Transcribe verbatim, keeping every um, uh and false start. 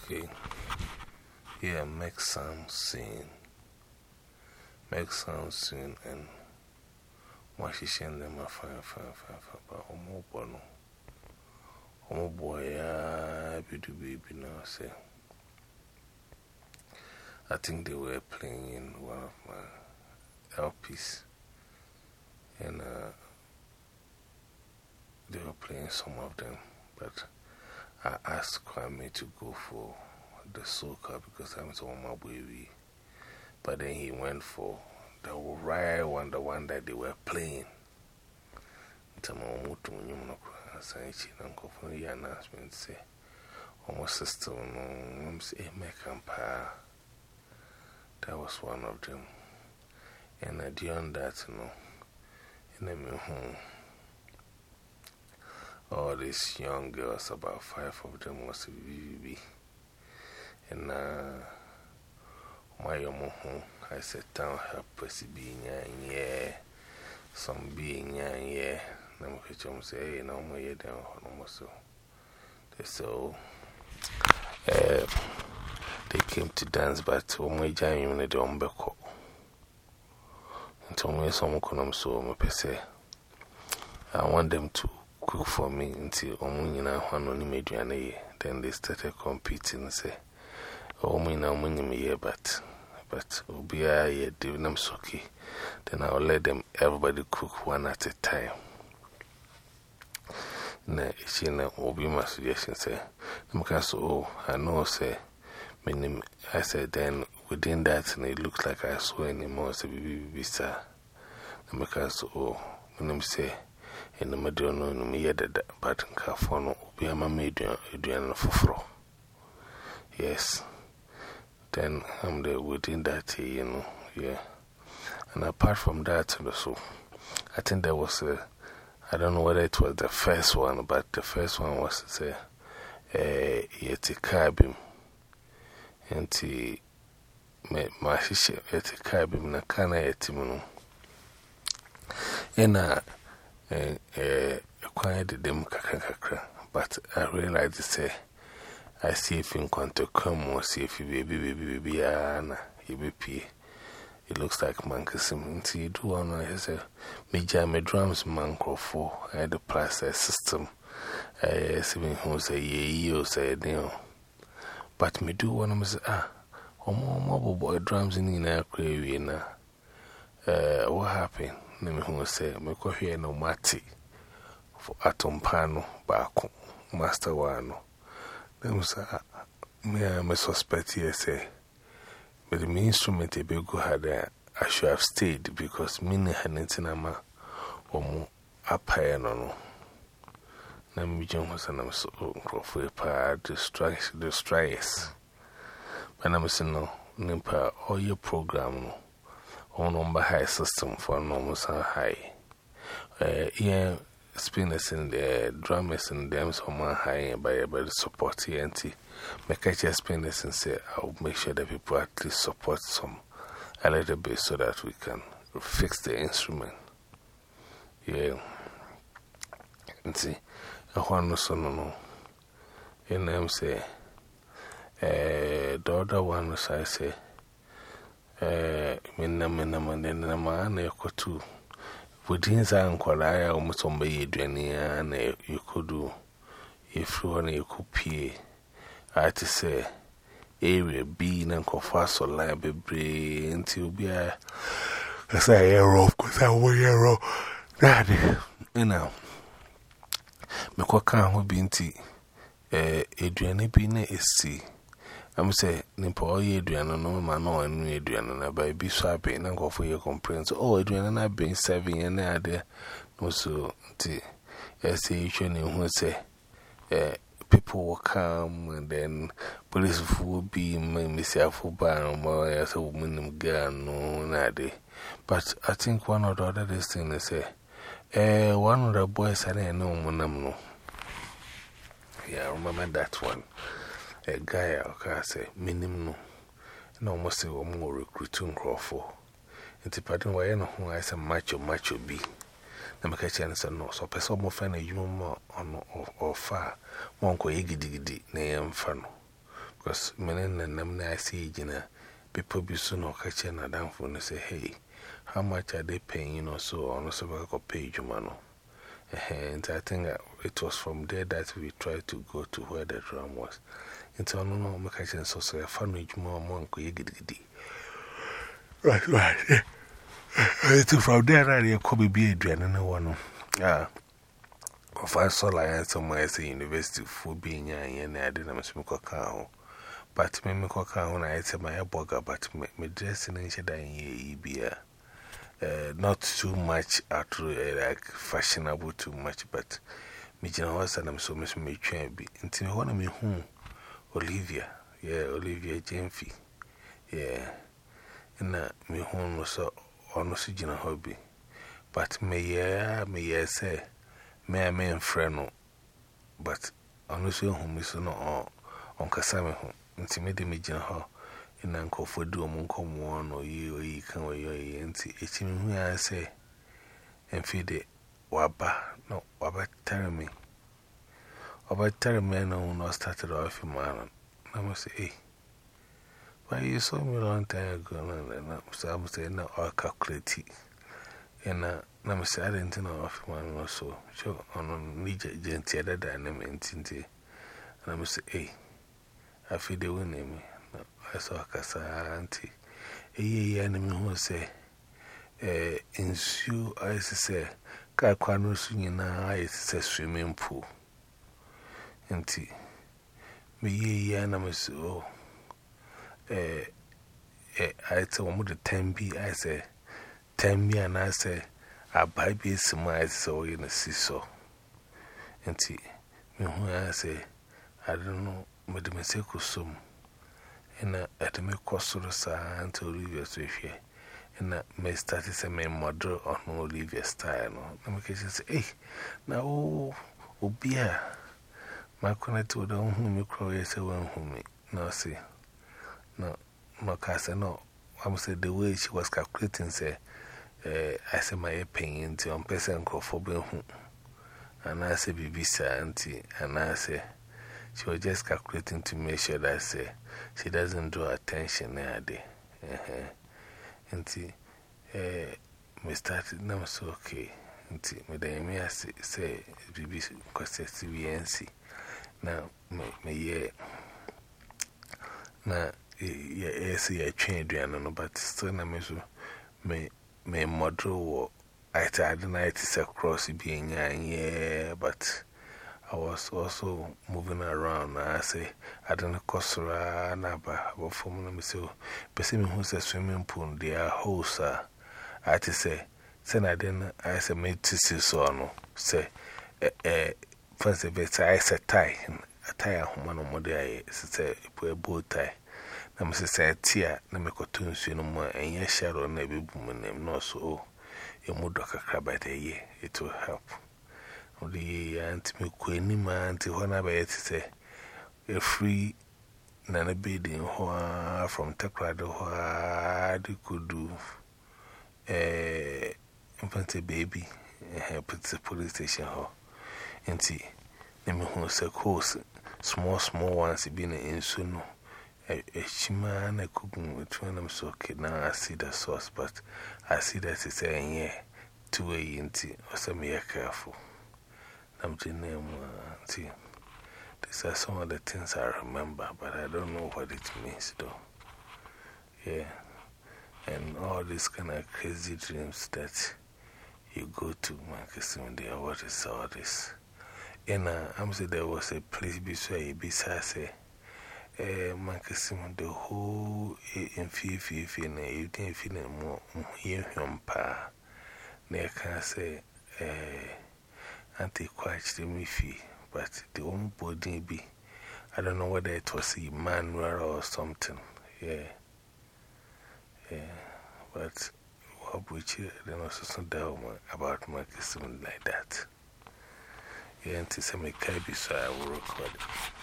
Okay. Yeah, make sound scene. Make sound scene and what she send them a fire, fire, fire, fire, but Omo Bono. Omo boy, ah, baby, baby, now say. I think they were playing in one of my L Ps. And uh, they were playing some of them, but I asked Kwame to go for the soca because I'm so my baby. But then he went for the right one, the one that they were playing. Tamamutu, you know, saying, Uncle for the announcement say, almost sister, no, say, make a that was one of them. And uh, beyond that, you know, in the home. All these young girls, about five of them was V V B. And uh, my young home, I said, town help us being yeah, some being yeah. I'm going to say, no more, yeah, down almost so. They so, uh, they came to dance, but when we joined, they don't back up. And told me someone could so, I say, I want them to cook for me until Omuna one only made you an a then they started competing and say, Oh, me now, me, but but be a doing them socky. Then I'll let them everybody cook one at a time. Na she na will be my suggestion say, oh, I know, say, I said, then within that, and it looks like I saw anymore, so be sir. Because, oh, when I'm say, in the middle, no, me, but in California, be a maid, Adrian Fofro. Yes. Then I'm there within that, you know, yeah. And apart from that, also, I think there was a, I don't know whether it was the first one, but the first one was, say, a yeti cabin. And the my sister yeti cabin, na kana yetimuno. And I acquired them kakakakra, but I realized to say, I see if in contact come or see if you baby, baby, baby, Anna, you be P. It looks like Mankasim. Until you do one, I say, me jam me drums, manco for I had the process system. I see who say, ye, you say, no. But me do one of them say, ah, or more mobile boy drums in our query now. Uh, what happened? Name who say, me go here no mati for atom pano, bako, master wano. Them say, me, I'm a suspect here, say. But the instrument a big had I should have stayed because many had anything ama or more up higher no. Nam John was an so for a part the strikes. But I'm saying no, Nimpa all your program on number high system for normal high. Uh, yeah, spinners in the drummers and them so high by the support T N T. Make I just spend this and say, I'll make sure that people at least support some a little bit so that we can fix the instrument. Yeah. And see, I want to so no. And I'm say, eh, the other one was I say, eh, Minna Minna and then man, I could too. Within Zanquil, I almost obey Adriania, and you could do if you want you could pay. I to say, area B and Cofaso library until be a say, arrow, because I will arrow. Daddy, you know, Mequacan will be in tea. Adriana Bine is see. I'm say, Nimpo Adriana, no man, no, and Adriana, by be swapping and go for your complaints. Oh, Adriana, I've been serving and I there. No, so, tea. Yes, you should say, eh. People will come and then police will be myself for ban or as a woman gun, no, nade. But I think one of the other things they say, eh, one of the boys I didn't know when I'm no. Yeah, I remember that one. A guy, I can say, minimum, and almost say, or more recruiting crowd for. And the pattern why I know who I say, macho, macho be. I'm a chance no, so person more fan a human or far. Monko yiggy diggy, nay, and fun. because men and them I see, you know, people be soon or catching a damn phone and say, hey, how much are they paying, you know, so on so I could pay you, man. And I think it was from there that we tried to go to where the drum was. It's on no more catching so say a funny more monk. Right, right. It's from there that you could be a drain and no one. Ah, if I saw like somewhere, say university for being young and I didn't miss me cow. But me cow when I said my bugger, but me dressing in shade ye beer. Not too much at like fashionable too much, but me generous and I'm so miss me train be until one of me whom Olivia, yeah, Olivia Jenfi, yeah, and me whom was so honest general hobby. But me, yeah, me, yeah, say, me, I mean, friend, but honestly, whom is no on Cassami home, intimidating me general. In Uncle for do a monk one or you or you can or you and see it's in where I say and feed it. Wabba, no, Wabba tell me. Wabba tell me, no, not started off in Marlon. I must say, eh, why you saw me a long time ago, and I must say, no, I'll calculate it. And I must say, I didn't know off one or so. Sure, on Niger gentle dynamic, and I must say, eh, I feel the winning me. I saw Cassa auntie. A year enemy who say, eh, in Sue, I say, Caquano swinging I say swimming pool. Auntie, me ye animals, oh, eh, eh, I tell one the ten B, I say, ten B, and I say, I buy be some eyes so in a seesaw. Auntie, me who I say, I don't know, Madame Secusum. And at me cost until Olivia so here. And may start as a main model on Olivia style. No, make it say, eh, now, oh, oh, beer. My connect to the whom you cry, say, one whom no, see, no, no, Cassa, no. I must say the way she was calculating, say, eh, I say my opinion to on person for being and I say, B B, sir, auntie, and I say, she was just calculating to make sure that say, she doesn't draw attention nowadays. And see, eh, me started now, so okay. And see, me then me say, B B, because C V N C. Now, me, me, yeah, now, yeah, see, I trained you, but still, I mean, so, me, me, model, I tried the night is across being young, yeah, but. I was also moving around. I say, I don't know, Cosra, Naba, but for me, so, but see me who's a swimming pool, they are hosts. I say, send I didn't, I say, made to see so, no, say, eh, first of it, I say, tie, a tie, one of my day, say, put a bow tie. Now, Missus Say, tear, no make a tune, no more, and yes, shadow, never boom, name, no, so, you mood like a crab at a year, it will help. The auntie Queenie man to one of it say a free nana bidding from Takrado, what you could do a infant baby and put the police station hall. And see, name who say course, small, small ones being in soon. A shima and a cooking with one of them so kid. Now I see the source, but I see that it's saying, yeah, two a inti or some year careful. I'm the name, see. These are some of the things I remember, but I don't know what it means, though. Yeah. And all these kind of crazy dreams that you go to, Marcussim, there, what is all this? And I'm saying there was a place beside you, besides, say, eh, Marcussim, the whole in fee, fee, fee, and you didn't feel more, you hum pa. They can say, eh. Auntie quite the me fee, but the one body be. I don't know whether it was Emmanuel or something. Yeah. Yeah. But what which then also some down about my kissing like that. Yeah, Auntie, some can't be so I will record it.